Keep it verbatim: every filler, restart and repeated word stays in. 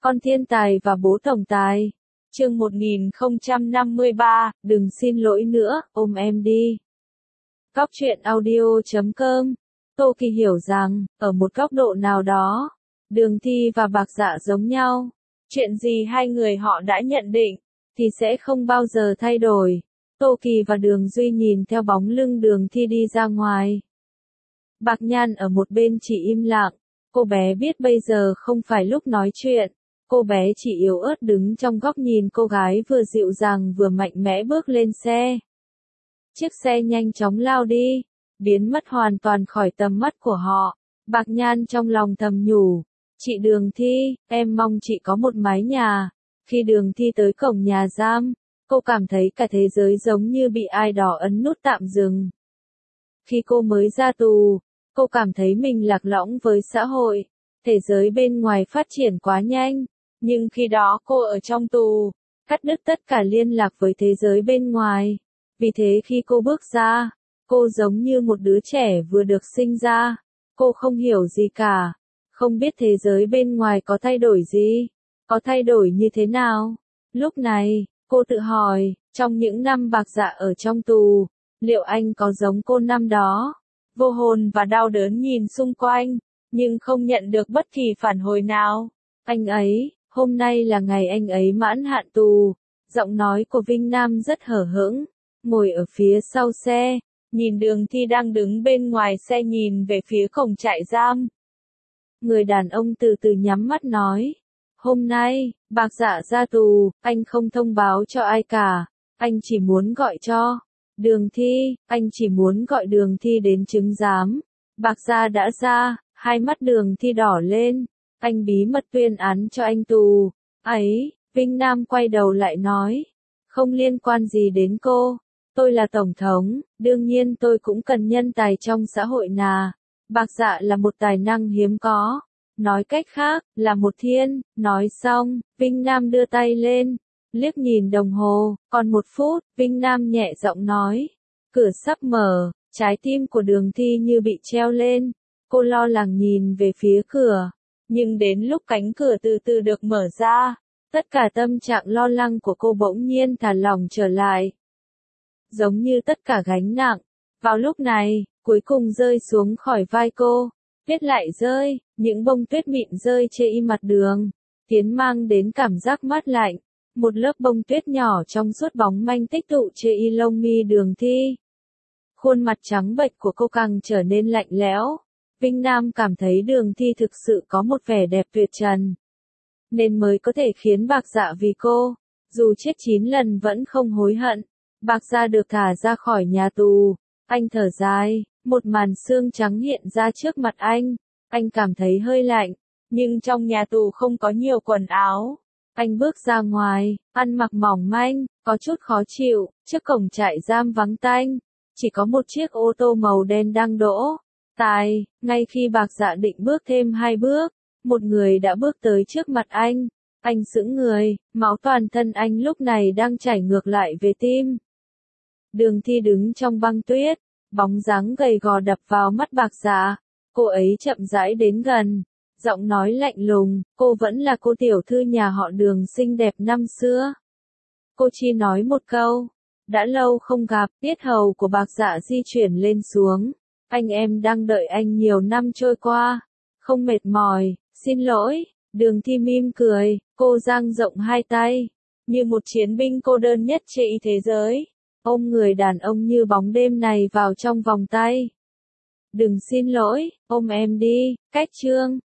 Con thiên tài và bố tổng tài. Chương một nghìn không trăm năm mươi ba, đừng xin lỗi nữa, ôm em đi. Góc truyện audio chấm com. Tô Kỳ hiểu rằng, ở một góc độ nào đó, Đường Thi và Bạc Dạ giống nhau. Chuyện gì hai người họ đã nhận định, thì sẽ không bao giờ thay đổi. Tô Kỳ và Đường Duy nhìn theo bóng lưng Đường Thi đi ra ngoài. Bạc Nhan ở một bên chỉ im lặng, cô bé biết bây giờ không phải lúc nói chuyện. Cô bé chỉ yếu ớt đứng trong góc nhìn cô gái vừa dịu dàng vừa mạnh mẽ bước lên xe. Chiếc xe nhanh chóng lao đi, biến mất hoàn toàn khỏi tầm mắt của họ. Bạc Nhan trong lòng thầm nhủ, chị Đường Thi, em mong chị có một mái nhà. Khi Đường Thi tới cổng nhà giam, cô cảm thấy cả thế giới giống như bị ai đó ấn nút tạm dừng. Khi cô mới ra tù, cô cảm thấy mình lạc lõng với xã hội, thế giới bên ngoài phát triển quá nhanh. Nhưng khi đó cô ở trong tù, cắt đứt tất cả liên lạc với thế giới bên ngoài. Vì thế khi cô bước ra, cô giống như một đứa trẻ vừa được sinh ra. Cô không hiểu gì cả, không biết thế giới bên ngoài có thay đổi gì, có thay đổi như thế nào. Lúc này, cô tự hỏi, trong những năm Bạc Dạ ở trong tù, liệu anh có giống cô năm đó? Vô hồn và đau đớn nhìn xung quanh, nhưng không nhận được bất kỳ phản hồi nào. Anh ấy, hôm nay là ngày anh ấy mãn hạn tù. Giọng nói của Vinh Nam rất hở hững, ngồi ở phía sau xe, nhìn Đường Thi đang đứng bên ngoài xe nhìn về phía cổng trại giam. Người đàn ông từ từ nhắm mắt nói, hôm nay, Bạc Dạ ra tù, anh không thông báo cho ai cả, anh chỉ muốn gọi cho Đường Thi, anh chỉ muốn gọi Đường Thi đến chứng giám. Bạc Dạ đã ra, hai mắt Đường Thi đỏ lên, anh bí mật tuyên án cho anh tù. Ấy, Vinh Nam quay đầu lại nói, không liên quan gì đến cô, tôi là tổng thống, đương nhiên tôi cũng cần nhân tài trong xã hội nà. Bạc Dạ là một tài năng hiếm có, nói cách khác, là một thiên. Nói xong, Vinh Nam đưa tay lên, liếc nhìn đồng hồ, còn một phút. Vinh Nam nhẹ giọng nói, cửa sắp mở. Trái tim của Đường Thi như bị treo lên, cô lo lắng nhìn về phía cửa, nhưng đến lúc cánh cửa từ từ được mở ra, tất cả tâm trạng lo lắng của cô bỗng nhiên thả lỏng trở lại. Giống như tất cả gánh nặng, vào lúc này, cuối cùng rơi xuống khỏi vai cô. Tuyết lại rơi, những bông tuyết mịn rơi trên mặt đường, tiến mang đến cảm giác mát lạnh. Một lớp bông tuyết nhỏ trong suốt bóng manh tích tụ trên lông mi Đường Thi. Khuôn mặt trắng bệch của cô càng trở nên lạnh lẽo. Vinh Nam cảm thấy Đường Thi thực sự có một vẻ đẹp tuyệt trần, nên mới có thể khiến Bạc Dạ vì cô, dù chết chín lần vẫn không hối hận. Bạc Dạ được thả ra khỏi nhà tù, anh thở dài, một màn xương trắng hiện ra trước mặt anh, anh cảm thấy hơi lạnh, nhưng trong nhà tù không có nhiều quần áo. Anh bước ra ngoài, ăn mặc mỏng manh, có chút khó chịu, trước cổng trại giam vắng tanh, chỉ có một chiếc ô tô màu đen đang đỗ. Tài, ngay khi Bạc Dạ định bước thêm hai bước, một người đã bước tới trước mặt anh. Anh sững người, máu toàn thân anh lúc này đang chảy ngược lại về tim. Đường Thi đứng trong băng tuyết, bóng dáng gầy gò đập vào mắt Bạc Dạ. Cô ấy chậm rãi đến gần, giọng nói lạnh lùng, cô vẫn là cô tiểu thư nhà họ Đường xinh đẹp năm xưa. Cô chỉ nói một câu, đã lâu không gặp. Tiết hầu của Bạc Dạ di chuyển lên xuống. Anh em đang đợi anh nhiều năm trôi qua, không mệt mỏi, xin lỗi. Đường Thi mỉm cười, cô dang rộng hai tay, như một chiến binh cô đơn nhất trên thế giới, ôm người đàn ông như bóng đêm này vào trong vòng tay. Đừng xin lỗi, ôm em đi. Cách chương